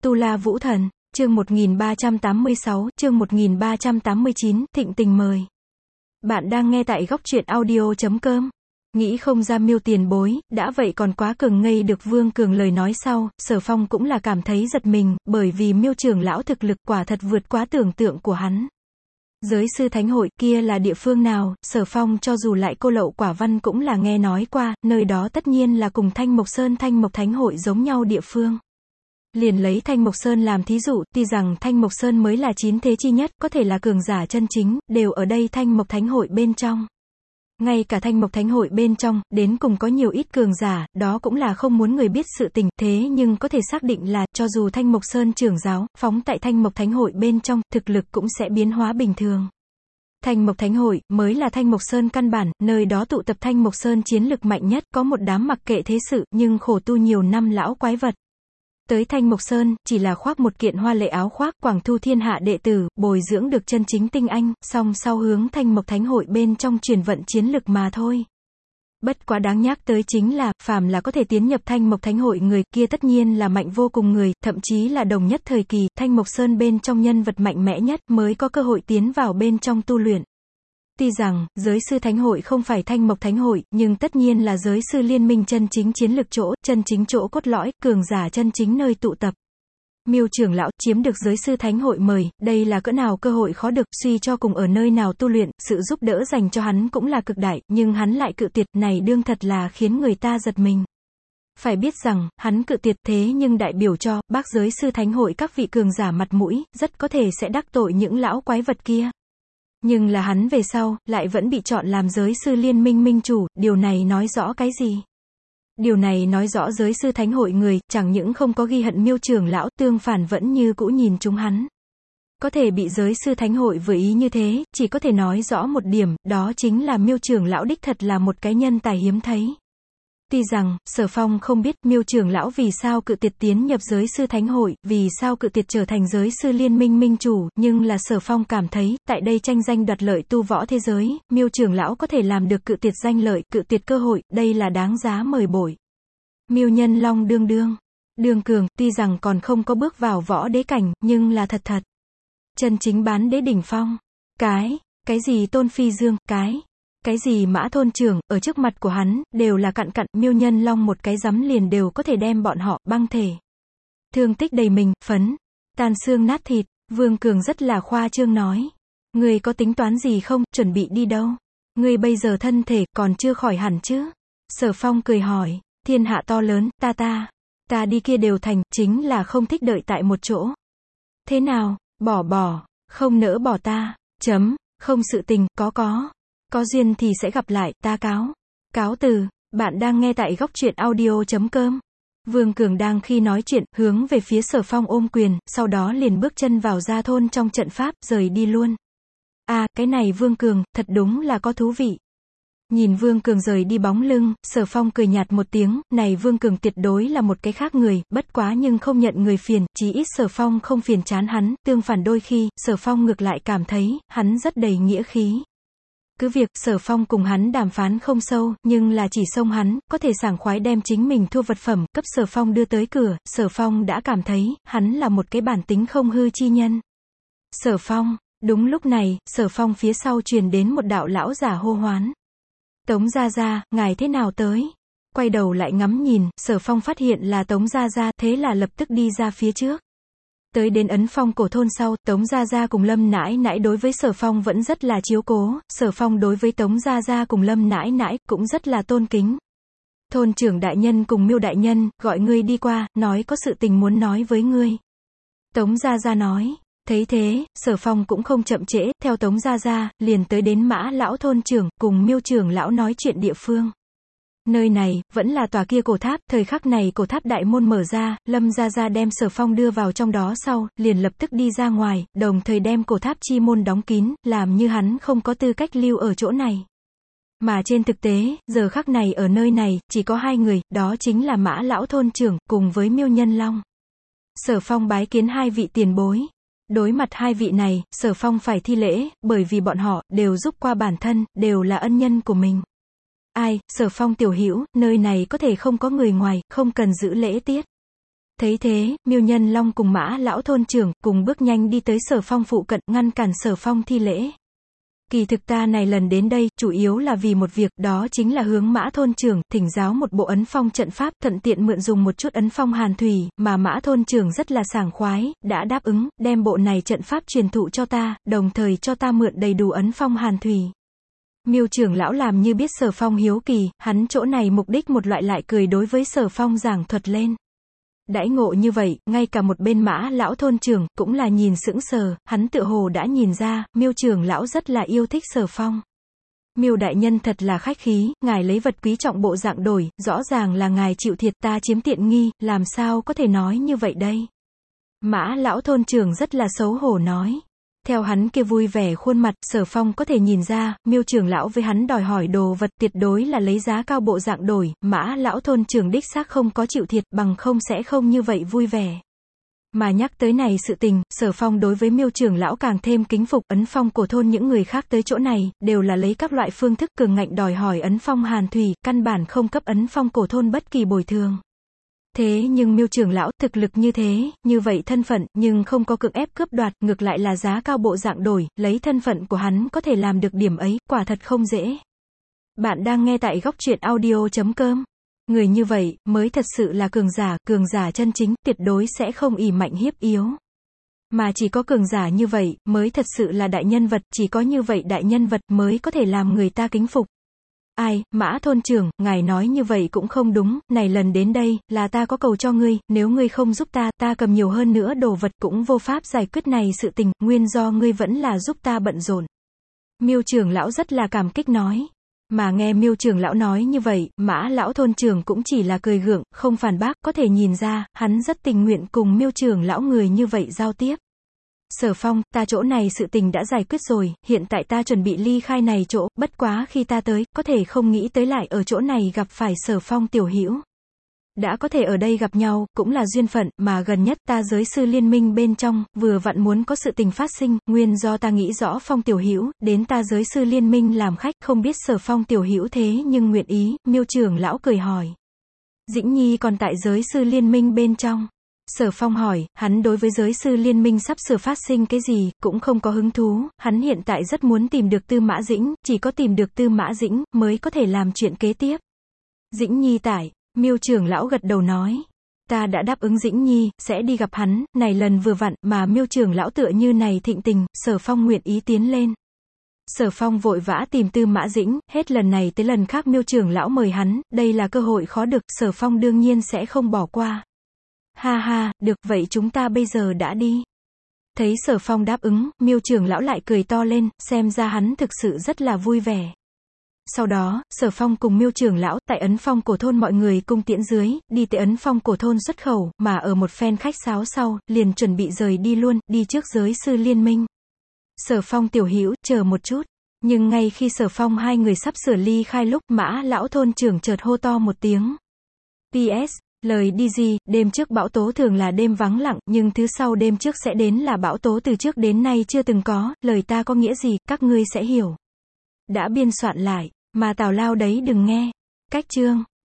Tu La Vũ Thần, chương 1386, chương 1389, thịnh tình mời. Bạn đang nghe tại góc truyện audio.com. Nghĩ không ra Miêu tiền bối, đã vậy còn quá cường ngây được Vương Cường lời nói sau, Sở Phong cũng là cảm thấy giật mình, bởi vì Miêu trưởng lão thực lực quả thật vượt quá tưởng tượng của hắn. Giới sư thánh hội kia là địa phương nào, Sở Phong cho dù lại cô lậu quả văn cũng là nghe nói qua, nơi đó tất nhiên là cùng Thanh Mộc Sơn Thanh Mộc Thánh hội giống nhau địa phương. Liền lấy Thanh Mộc Sơn làm thí dụ, tuy rằng Thanh Mộc Sơn mới là chín thế chi nhất, có thể là cường giả chân chính, đều ở đây Thanh Mộc Thánh hội bên trong. Ngay cả Thanh Mộc Thánh hội bên trong, đến cùng có nhiều ít cường giả, đó cũng là không muốn người biết sự tình, thế nhưng có thể xác định là, cho dù Thanh Mộc Sơn trưởng giáo, phóng tại Thanh Mộc Thánh hội bên trong, thực lực cũng sẽ biến hóa bình thường. Thanh Mộc Thánh hội, mới là Thanh Mộc Sơn căn bản, nơi đó tụ tập Thanh Mộc Sơn chiến lực mạnh nhất, có một đám mặc kệ thế sự, nhưng khổ tu nhiều năm lão quái vật. Tới Thanh Mộc Sơn, chỉ là khoác một kiện hoa lệ áo khoác, quảng thu thiên hạ đệ tử, bồi dưỡng được chân chính tinh anh, song sau hướng Thanh Mộc Thánh hội bên trong truyền vận chiến lực mà thôi. Bất quá đáng nhắc tới chính là, phàm là có thể tiến nhập Thanh Mộc Thánh hội người kia tất nhiên là mạnh vô cùng người, thậm chí là đồng nhất thời kỳ, Thanh Mộc Sơn bên trong nhân vật mạnh mẽ nhất mới có cơ hội tiến vào bên trong tu luyện. Tuy rằng, giới sư thánh hội không phải Thanh Mộc Thánh hội, nhưng tất nhiên là giới sư liên minh chân chính chiến lực chỗ, chân chính chỗ cốt lõi, cường giả chân chính nơi tụ tập. Miêu trưởng lão, chiếm được giới sư thánh hội mời, đây là cỡ nào cơ hội khó được, suy cho cùng ở nơi nào tu luyện, sự giúp đỡ dành cho hắn cũng là cực đại, nhưng hắn lại cự tuyệt, này đương thật là khiến người ta giật mình. Phải biết rằng, hắn cự tuyệt thế nhưng đại biểu cho, bác giới sư thánh hội các vị cường giả mặt mũi, rất có thể sẽ đắc tội những lão quái vật kia. Nhưng là hắn về sau, lại vẫn bị chọn làm giới sư liên minh minh chủ, điều này nói rõ cái gì? Điều này nói rõ giới sư thánh hội người, chẳng những không có ghi hận Miêu trưởng lão, tương phản vẫn như cũ nhìn chúng hắn. Có thể bị giới sư thánh hội vừa ý như thế, chỉ có thể nói rõ một điểm, đó chính là Miêu trưởng lão đích thật là một cái nhân tài hiếm thấy. Tuy rằng, Sở Phong không biết Miêu trưởng lão vì sao cự tuyệt tiến nhập giới sư thánh hội, vì sao cự tuyệt trở thành giới sư liên minh minh chủ, nhưng là Sở Phong cảm thấy, tại đây tranh danh đoạt lợi tu võ thế giới, Miêu trưởng lão có thể làm được cự tuyệt danh lợi, cự tuyệt cơ hội, đây là đáng giá mời bội. Miêu Nhân Long đương cường, tuy rằng còn không có bước vào võ đế cảnh, nhưng là thật. Chân chính bán đế đỉnh phong. Cái gì Tôn Phi Dương, cái gì Mã thôn trưởng, ở trước mặt của hắn, đều là cặn, Miêu Nhân Long một cái giấm liền đều có thể đem bọn họ, băng thể. Thương tích đầy mình, phấn, tan xương nát thịt, Vương Cường rất là khoa trương nói. Ngươi có tính toán gì không, chuẩn bị đi đâu? Ngươi bây giờ thân thể, còn chưa khỏi hẳn chứ? Sở Phong cười hỏi, thiên hạ to lớn, ta đi kia đều thành, chính là không thích đợi tại một chỗ. Thế nào, bỏ, không nỡ bỏ ta, không sự tình, có duyên thì sẽ gặp lại, ta cáo từ. Bạn đang nghe tại góc truyện audio.com. Vương Cường đang khi nói chuyện, hướng về phía Sở Phong ôm quyền, sau đó liền bước chân vào gia thôn trong trận pháp, rời đi luôn. Cái này Vương Cường, thật đúng là có thú vị. Nhìn Vương Cường rời đi bóng lưng, Sở Phong cười nhạt một tiếng, này Vương Cường tuyệt đối là một cái khác người, bất quá nhưng không nhận người phiền, chí ít Sở Phong không phiền chán hắn, tương phản đôi khi, Sở Phong ngược lại cảm thấy, hắn rất đầy nghĩa khí. Cứ việc, Sở Phong cùng hắn đàm phán không sâu, nhưng là chỉ xông hắn, có thể sảng khoái đem chính mình thua vật phẩm, cấp Sở Phong đưa tới cửa, Sở Phong đã cảm thấy, hắn là một cái bản tính không hư chi nhân. Sở Phong, đúng lúc này, Sở Phong phía sau truyền đến một đạo lão giả hô hoán. Tống Gia Gia, ngài thế nào tới? Quay đầu lại ngắm nhìn, Sở Phong phát hiện là Tống Gia Gia, thế là lập tức đi ra phía trước. Tới đến Ấn Phong cổ thôn sau, Tống Gia Gia cùng Lâm nãi nãi đối với Sở Phong vẫn rất là chiếu cố, Sở Phong đối với Tống Gia Gia cùng Lâm nãi nãi cũng rất là tôn kính. Thôn trưởng đại nhân cùng Miêu đại nhân, gọi ngươi đi qua, nói có sự tình muốn nói với ngươi. Tống Gia Gia nói. Thấy thế, Sở Phong cũng không chậm trễ, theo Tống Gia Gia, liền tới đến Mã lão thôn trưởng, cùng Miêu trưởng lão nói chuyện địa phương. Nơi này, vẫn là tòa kia cổ tháp, thời khắc này cổ tháp đại môn mở ra, Lâm Gia Gia đem Sở Phong đưa vào trong đó sau, liền lập tức đi ra ngoài, đồng thời đem cổ tháp chi môn đóng kín, làm như hắn không có tư cách lưu ở chỗ này. Mà trên thực tế, giờ khắc này ở nơi này, chỉ có hai người, đó chính là Mã lão thôn trưởng, cùng với Miêu Nhân Long. Sở Phong bái kiến hai vị tiền bối. Đối mặt hai vị này, Sở Phong phải thi lễ, bởi vì bọn họ, đều giúp qua bản thân, đều là ân nhân của mình. Sở Phong tiểu hữu, nơi này có thể không có người ngoài, không cần giữ lễ tiết. Thấy thế, Miêu Nhân Long cùng Mã lão thôn trưởng, cùng bước nhanh đi tới Sở Phong phụ cận, ngăn cản Sở Phong thi lễ. Kỳ thực ta này lần đến đây, chủ yếu là vì một việc, đó chính là hướng Mã thôn trưởng, thỉnh giáo một bộ ấn phong trận pháp, thuận tiện mượn dùng một chút ấn phong hàn thủy, mà Mã thôn trưởng rất là sảng khoái, đã đáp ứng, đem bộ này trận pháp truyền thụ cho ta, đồng thời cho ta mượn đầy đủ ấn phong hàn thủy. Miêu trưởng lão làm như biết Sở Phong hiếu kỳ, hắn chỗ này mục đích một loại lại cười đối với Sở Phong giảng thuật lên. Đãi ngộ như vậy, ngay cả một bên Mã lão thôn trưởng, cũng là nhìn sững sờ, hắn tựa hồ đã nhìn ra, Miêu trưởng lão rất là yêu thích Sở Phong. Miêu đại nhân thật là khách khí, ngài lấy vật quý trọng bộ dạng đổi, rõ ràng là ngài chịu thiệt, ta chiếm tiện nghi, làm sao có thể nói như vậy đây? Mã lão thôn trưởng rất là xấu hổ nói. Theo hắn kia vui vẻ khuôn mặt, Sở Phong có thể nhìn ra, Miêu trưởng lão với hắn đòi hỏi đồ vật tuyệt đối là lấy giá cao bộ dạng đổi, Mã lão thôn trưởng đích xác không có chịu thiệt, bằng không sẽ không như vậy vui vẻ. Mà nhắc tới này sự tình, Sở Phong đối với Miêu trưởng lão càng thêm kính phục, ấn phong cổ thôn những người khác tới chỗ này, đều là lấy các loại phương thức cường ngạnh đòi hỏi ấn phong hàn thủy, căn bản không cấp ấn phong cổ thôn bất kỳ bồi thường. Thế nhưng Miêu trưởng lão, thực lực như thế, như vậy thân phận, nhưng không có cưỡng ép cướp đoạt, ngược lại là giá cao bộ dạng đổi, lấy thân phận của hắn có thể làm được điểm ấy, quả thật không dễ. Bạn đang nghe tại góc truyện audio.com. Người như vậy, mới thật sự là cường giả chân chính, tuyệt đối sẽ không ỷ mạnh hiếp yếu. Mà chỉ có cường giả như vậy, mới thật sự là đại nhân vật, chỉ có như vậy đại nhân vật mới có thể làm người ta kính phục. Ai, Mã thôn trưởng, ngài nói như vậy cũng không đúng, này lần đến đây, là ta có cầu cho ngươi, nếu ngươi không giúp ta, ta cầm nhiều hơn nữa đồ vật cũng vô pháp giải quyết này sự tình, nguyên do ngươi vẫn là giúp ta bận rộn. Miêu trưởng lão rất là cảm kích nói. Mà nghe Miêu trưởng lão nói như vậy, Mã lão thôn trưởng cũng chỉ là cười gượng, không phản bác, có thể nhìn ra, hắn rất tình nguyện cùng Miêu trưởng lão người như vậy giao tiếp. Sở Phong, ta chỗ này sự tình đã giải quyết rồi, hiện tại ta chuẩn bị ly khai này chỗ, bất quá khi ta tới, có thể không nghĩ tới lại ở chỗ này gặp phải Sở Phong tiểu hữu. Đã có thể ở đây gặp nhau, cũng là duyên phận, mà gần nhất ta giới sư liên minh bên trong, vừa vặn muốn có sự tình phát sinh, nguyên do ta nghĩ rõ Phong tiểu hữu, đến ta giới sư liên minh làm khách, không biết Sở Phong tiểu hữu thế nhưng nguyện ý, Miêu trưởng lão cười hỏi. Dĩnh Nhi còn tại giới sư liên minh bên trong. Sở Phong hỏi, hắn đối với giới sư liên minh sắp sửa phát sinh cái gì, cũng không có hứng thú, hắn hiện tại rất muốn tìm được Tư Mã Dĩnh, chỉ có tìm được Tư Mã Dĩnh, mới có thể làm chuyện kế tiếp. Dĩnh Nhi tại, Miêu trưởng lão gật đầu nói. Ta đã đáp ứng Dĩnh Nhi, sẽ đi gặp hắn, này lần vừa vặn, mà Miêu trưởng lão tựa như này thịnh tình, Sở Phong nguyện ý tiến lên. Sở Phong vội vã tìm Tư Mã Dĩnh, hết lần này tới lần khác Miêu trưởng lão mời hắn, đây là cơ hội khó được, Sở Phong đương nhiên sẽ không bỏ qua. Ha ha, được, vậy chúng ta bây giờ đã đi. Thấy Sở Phong đáp ứng, Miêu trưởng lão lại cười to lên, xem ra hắn thực sự rất là vui vẻ. Sau đó, Sở Phong cùng Miêu trưởng lão, tại ấn phong cổ thôn mọi người cung tiễn dưới, đi tới ấn phong cổ thôn xuất khẩu, mà ở một phen khách sáo sau, liền chuẩn bị rời đi luôn, đi trước giới sư liên minh. Sở Phong tiểu hữu, chờ một chút. Nhưng ngay khi Sở Phong hai người sắp sửa ly khai lúc, Mã lão thôn trưởng chợt hô to một tiếng. PS. Lời đi gì, đêm trước bão tố thường là đêm vắng lặng, nhưng thứ sau đêm trước sẽ đến là bão tố từ trước đến nay chưa từng có, lời ta có nghĩa gì, các ngươi sẽ hiểu. Đã biên soạn lại, mà tào lao đấy đừng nghe. Cách chương.